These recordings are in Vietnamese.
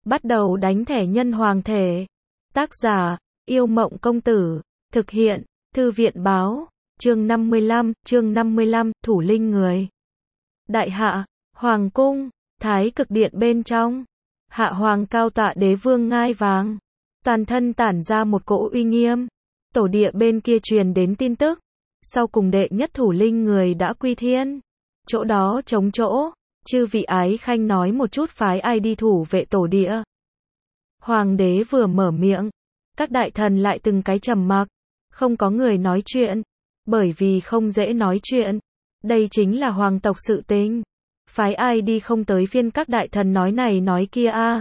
bắt đầu đánh thẻ nhân hoàng thể. Tác giả, Yêu Mộng Công Tử. Thực hiện, Thư viện Báo. Chương 55, Thủ Linh Người. Đại hạ, Hoàng Cung, Thái Cực Điện bên trong. Hạ Hoàng cao tọa đế vương ngai vàng. Toàn thân tản ra một cỗ uy nghiêm. Tổ địa bên kia truyền đến tin tức. Sau cùng đệ nhất thủ linh người đã quy thiên. Chỗ đó trống chỗ. Chư vị ái khanh nói một chút phái ai đi thủ vệ tổ địa. Hoàng đế vừa mở miệng. Các đại thần lại từng cái trầm mặc. Không có người nói chuyện. Bởi vì không dễ nói chuyện. Đây chính là hoàng tộc sự tình. Phái ai đi không tới phiên các đại thần nói này nói kia a.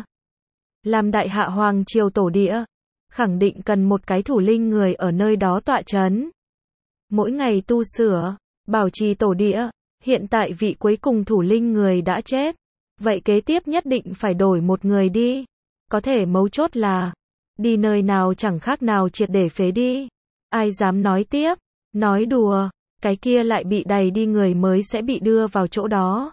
Làm đại hạ hoàng triều tổ địa. Khẳng định cần một cái thủ linh người ở nơi đó tọa chấn. Mỗi ngày tu sửa, bảo trì tổ địa. Hiện tại vị cuối cùng thủ linh người đã chết. Vậy kế tiếp nhất định phải đổi một người đi. Có thể mấu chốt là đi nơi nào chẳng khác nào triệt để phế đi. Ai dám nói tiếp, nói đùa, cái kia lại bị đày đi người mới sẽ bị đưa vào chỗ đó.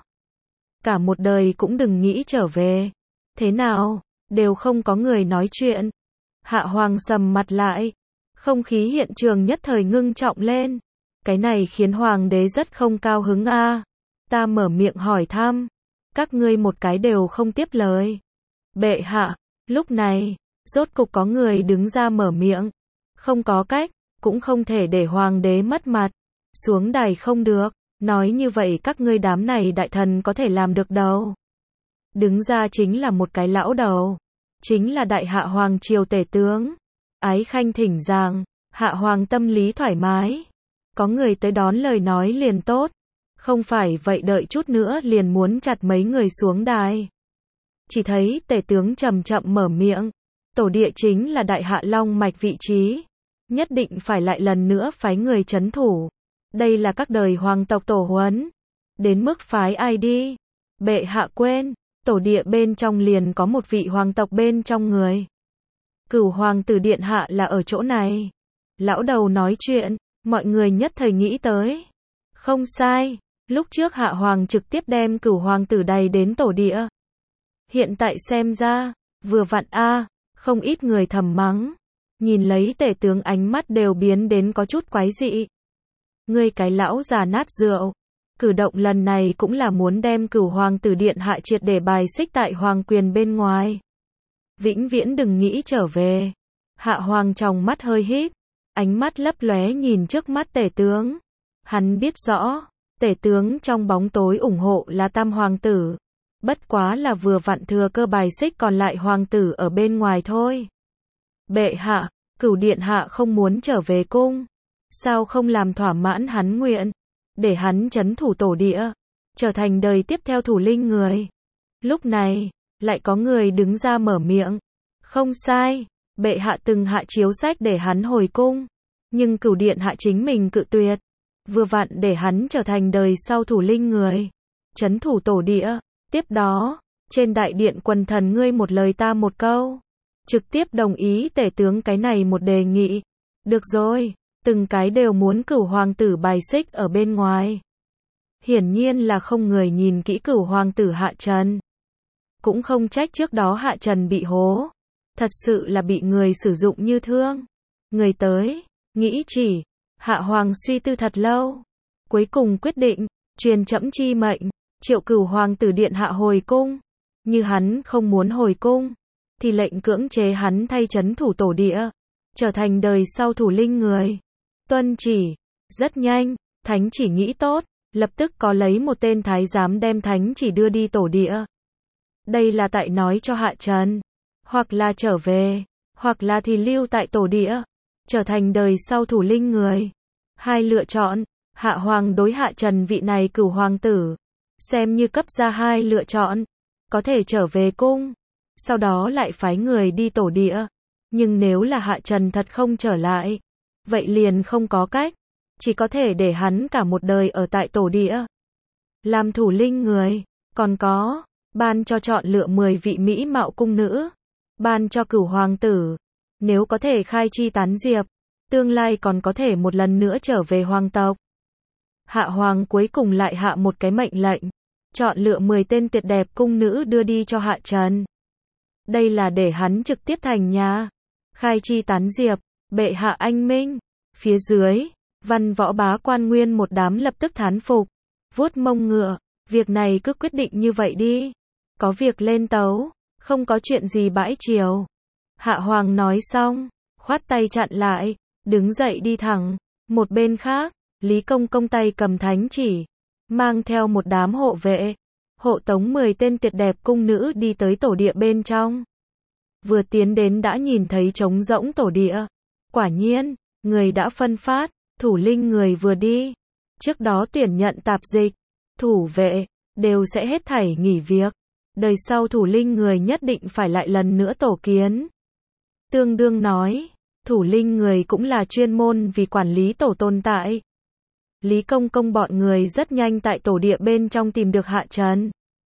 Cả một đời cũng đừng nghĩ trở về. Thế nào, đều không có người nói chuyện. Hạ Hoàng sầm mặt lại. Không khí hiện trường nhất thời ngưng trọng lên. Cái này khiến Hoàng đế rất không cao hứng a. Ta mở miệng hỏi thăm. Các ngươi một cái đều không tiếp lời. Bệ hạ, lúc này, rốt cục có người đứng ra mở miệng. Không có cách, cũng không thể để Hoàng đế mất mặt. Xuống đài không được, nói như vậy các ngươi đám này đại thần có thể làm được đâu. Đứng ra chính là một cái lão đầu. Chính là đại hạ hoàng triều tể tướng. Ái khanh thỉnh giảng, hạ hoàng tâm lý thoải mái. Có người tới đón lời nói liền tốt. Không phải vậy đợi chút nữa liền muốn chặt mấy người xuống đài. Chỉ thấy tể tướng chậm chậm mở miệng. Tổ địa chính là đại hạ long mạch vị trí. Nhất định phải lại lần nữa phái người trấn thủ. Đây là các đời hoàng tộc tổ huấn. Đến mức phái ai đi. Bệ hạ quên, tổ địa bên trong liền có một vị hoàng tộc bên trong người. Cửu hoàng tử điện hạ là ở chỗ này. Lão đầu nói chuyện, mọi người nhất thời nghĩ tới. Không sai, lúc trước hạ hoàng trực tiếp đem cửu hoàng tử đày đến tổ địa. Hiện tại xem ra, vừa vặn a, không ít người thầm mắng. Nhìn lấy tể tướng ánh mắt đều biến đến có chút quái dị. Ngươi cái lão già nát rượu. Cử động lần này cũng là muốn đem cửu hoàng tử điện hạ triệt để bài xích tại hoàng quyền bên ngoài. Vĩnh viễn đừng nghĩ trở về. Hạ hoàng trong mắt hơi híp. Ánh mắt lấp lóe nhìn trước mắt tể tướng. Hắn biết rõ, tể tướng trong bóng tối ủng hộ là tam hoàng tử. Bất quá là vừa vặn thừa cơ bài xích còn lại hoàng tử ở bên ngoài thôi. Bệ hạ, cửu điện hạ không muốn trở về cung. Sao không làm thỏa mãn hắn nguyện, để hắn trấn thủ tổ địa, trở thành đời tiếp theo thủ linh người. Lúc này, lại có người đứng ra mở miệng. Không sai, bệ hạ từng hạ chiếu sách để hắn hồi cung. Nhưng cửu điện hạ chính mình cự tuyệt. Vừa vặn để hắn trở thành đời sau thủ linh người. Trấn thủ tổ địa. Tiếp đó, trên đại điện quần thần ngươi một lời ta một câu. Trực tiếp đồng ý tể tướng cái này một đề nghị. Được rồi, từng cái đều muốn cửu hoàng tử bài xích ở bên ngoài. Hiển nhiên là không người nhìn kỹ cửu hoàng tử Hạ Trần. Cũng không trách trước đó Hạ Trần bị hố. Thật sự là bị người sử dụng như thương. Người tới, nghĩ chỉ, Hạ Hoàng suy tư thật lâu. Cuối cùng quyết định, truyền trẫm chi mệnh, triệu cửu hoàng tử điện hạ hồi cung. Như hắn không muốn hồi cung, thì lệnh cưỡng chế hắn thay trấn thủ tổ địa, trở thành đời sau thủ linh người. Tuân chỉ, rất nhanh, thánh chỉ nghĩ tốt, lập tức có lấy một tên thái giám đem thánh chỉ đưa đi tổ địa. Đây là tại nói cho Hạ Trần, hoặc là trở về, hoặc là thì lưu tại tổ địa, trở thành đời sau thủ linh người. Hai lựa chọn, Hạ Hoàng đối Hạ Trần vị này cửu hoàng tử, xem như cấp ra hai lựa chọn, có thể trở về cung, sau đó lại phái người đi tổ địa. Nhưng nếu là Hạ Trần thật không trở lại, vậy liền không có cách, chỉ có thể để hắn cả một đời ở tại tổ địa. Làm thủ linh người, còn có, ban cho chọn lựa 10 vị mỹ mạo cung nữ, ban cho cửu hoàng tử, nếu có thể khai chi tán diệp, tương lai còn có thể một lần nữa trở về hoàng tộc. Hạ hoàng cuối cùng lại hạ một cái mệnh lệnh, chọn lựa 10 tên tuyệt đẹp cung nữ đưa đi cho Hạ Trần. Đây là để hắn trực tiếp thành nhà. Khai chi tán diệp, bệ hạ anh minh. Phía dưới, văn võ bá quan nguyên một đám lập tức thán phục. Vuốt mông ngựa, việc này cứ quyết định như vậy đi. Có việc lên tấu, không có chuyện gì bãi triều. Hạ Hoàng nói xong, khoát tay chặn lại, đứng dậy đi thẳng. Một bên khác, Lý Công Công tay cầm thánh chỉ, mang theo một đám hộ vệ, hộ tống 10 tên tuyệt đẹp cung nữ đi tới tổ địa bên trong. Vừa tiến đến đã nhìn thấy trống rỗng tổ địa. Quả nhiên, người đã phân phát, thủ linh người vừa đi. Trước đó tuyển nhận tạp dịch, thủ vệ, đều sẽ hết thảy nghỉ việc. Đời sau thủ linh người nhất định phải lại lần nữa tổ kiến. Tương đương nói, thủ linh người cũng là chuyên môn vì quản lý tổ tồn tại. Lý Công Công bọn người rất nhanh tại tổ địa bên trong tìm được Hạ Trần.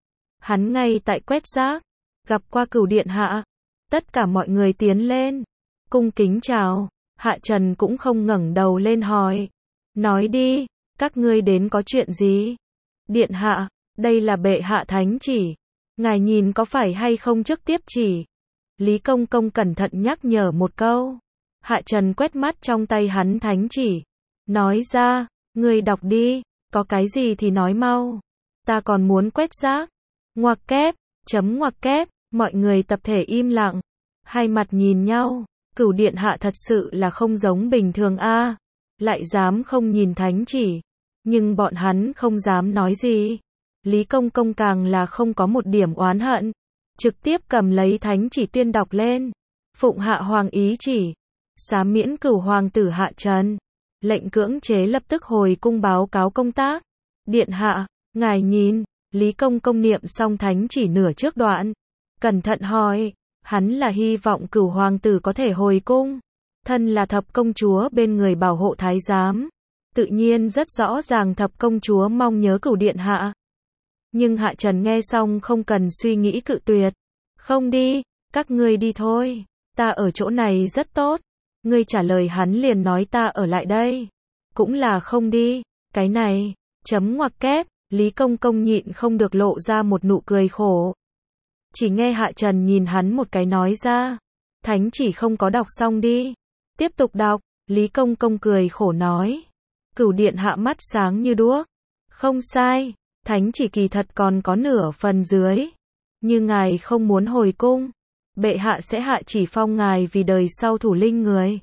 Hắn ngay tại quét rác, gặp qua Cửu điện hạ. Tất cả mọi người tiến lên, cung kính chào. Hạ Trần cũng không ngẩng đầu lên hỏi. Nói đi, các ngươi đến có chuyện gì? Điện hạ, đây là bệ hạ thánh chỉ. Ngài nhìn có phải hay không trước tiếp chỉ? Lý Công Công cẩn thận nhắc nhở một câu. Hạ Trần quét mắt trong tay hắn thánh chỉ. Nói ra, ngươi đọc đi, có cái gì thì nói mau. Ta còn muốn quét rác. Ngoặc kép, chấm ngoặc kép, mọi người tập thể im lặng. Hai mặt nhìn nhau, Cửu điện hạ thật sự là không giống bình thường a, lại dám không nhìn thánh chỉ. Nhưng bọn hắn không dám nói gì. Lý Công Công càng là không có một điểm oán hận. Trực tiếp cầm lấy thánh chỉ tuyên đọc lên. Phụng Hạ Hoàng ý chỉ. Xá miễn Cửu hoàng tử Hạ Trần. Lệnh cưỡng chế lập tức hồi cung báo cáo công tác. Điện hạ, ngài nhìn. Lý Công Công niệm xong thánh chỉ nửa trước đoạn. Cẩn thận hỏi. Hắn là hy vọng Cửu hoàng tử có thể hồi cung. Thân là thập công chúa bên người bảo hộ thái giám. Tự nhiên rất rõ ràng thập công chúa mong nhớ Cửu điện hạ. Nhưng Hạ Trần nghe xong không cần suy nghĩ cự tuyệt. Không đi, các ngươi đi thôi. Ta ở chỗ này rất tốt. Ngươi trả lời hắn liền nói ta ở lại đây. Cũng là không đi. Cái này, chấm ngoặc kép, Lý Công Công nhịn không được lộ ra một nụ cười khổ. Chỉ nghe Hạ Trần nhìn hắn một cái nói ra. Thánh chỉ không có đọc xong đi. Tiếp tục đọc, Lý Công Công cười khổ nói. Cửu điện hạ mắt sáng như đuốc. Không sai, thánh chỉ kỳ thật còn có nửa phần dưới. Như ngài không muốn hồi cung, bệ hạ sẽ hạ chỉ phong ngài vì đời sau thủ linh người.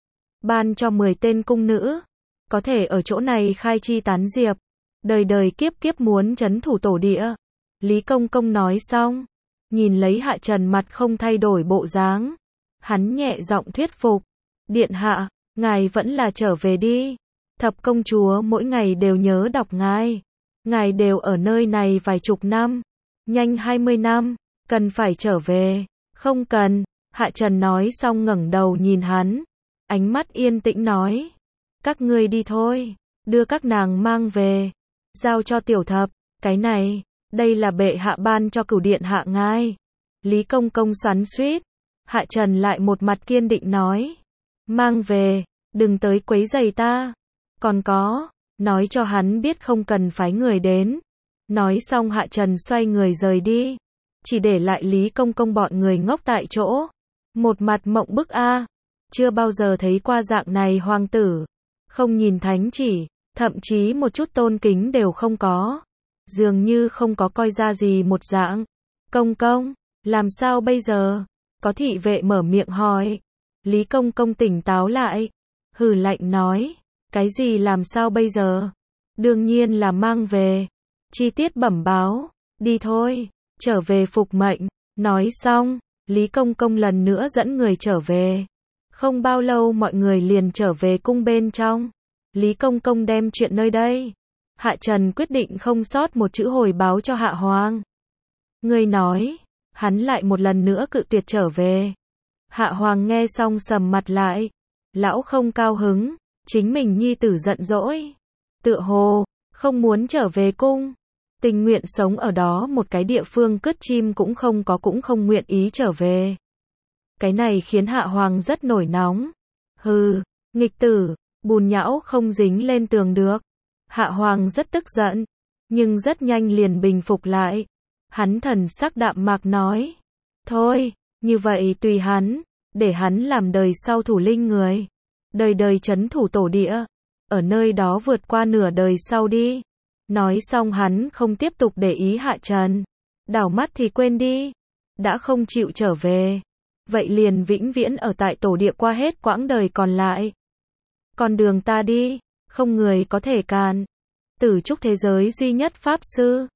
Ban cho 10 tên cung nữ, có thể ở chỗ này khai chi tán diệp. Đời đời kiếp kiếp muốn trấn thủ tổ địa. Lý Công Công nói xong, nhìn lấy Hạ Trần mặt không thay đổi bộ dáng. Hắn nhẹ giọng thuyết phục. Điện hạ, ngài vẫn là trở về đi. Thập công chúa mỗi ngày đều nhớ đọc ngài. Ngài đều ở nơi này vài chục năm. Nhanh 20 năm, cần phải trở về. Không cần. Hạ Trần nói xong ngẩng đầu nhìn hắn. Ánh mắt yên tĩnh nói. Các ngươi đi thôi. Đưa các nàng mang về. Giao cho tiểu thập. Cái này, đây là bệ hạ ban cho Cửu điện hạ ngài. Lý Công Công xoắn xuýt. Hạ Trần lại một mặt kiên định nói. Mang về, đừng tới quấy rầy ta. Còn có, nói cho hắn biết không cần phái người đến. Nói xong Hạ Trần xoay người rời đi. Chỉ để lại Lý Công Công bọn người ngốc tại chỗ. Một mặt mộng bức a. Chưa bao giờ thấy qua dạng này hoàng tử. Không nhìn thánh chỉ, thậm chí một chút tôn kính đều không có. Dường như không có coi ra gì một dạng. Công công, làm sao bây giờ? Có thị vệ mở miệng hỏi. Lý Công Công tỉnh táo lại. Hừ lạnh nói. Cái gì làm sao bây giờ? Đương nhiên là mang về. Chi tiết bẩm báo. Đi thôi. Trở về phục mệnh. Nói xong, Lý Công Công lần nữa dẫn người trở về. Không bao lâu mọi người liền trở về cung bên trong. Lý Công Công đem chuyện nơi đây. Hạ Trần quyết định không sót một chữ hồi báo cho Hạ Hoàng. Người nói, hắn lại một lần nữa cự tuyệt trở về. Hạ Hoàng nghe xong sầm mặt lại. Lão không cao hứng, chính mình nhi tử giận dỗi. Tựa hồ, không muốn trở về cung. Tình nguyện sống ở đó một cái địa phương cất chim cũng không nguyện ý trở về. Cái này khiến Hạ Hoàng rất nổi nóng. Hừ, nghịch tử, bùn nhão không dính lên tường được. Hạ Hoàng rất tức giận, nhưng rất nhanh liền bình phục lại. Hắn thần sắc đạm mạc nói. Thôi, Như vậy tùy hắn, để hắn làm đời sau thủ linh người. Đời đời trấn thủ tổ địa, ở nơi đó vượt qua nửa đời sau đi. Nói xong hắn không tiếp tục để ý Hạ Trần. Đảo mắt thì quên đi. Đã không chịu trở về. Vậy liền vĩnh viễn ở tại tổ địa qua hết quãng đời còn lại. Con đường ta đi, không người có thể cản. Tử trúc thế giới duy nhất Pháp Sư.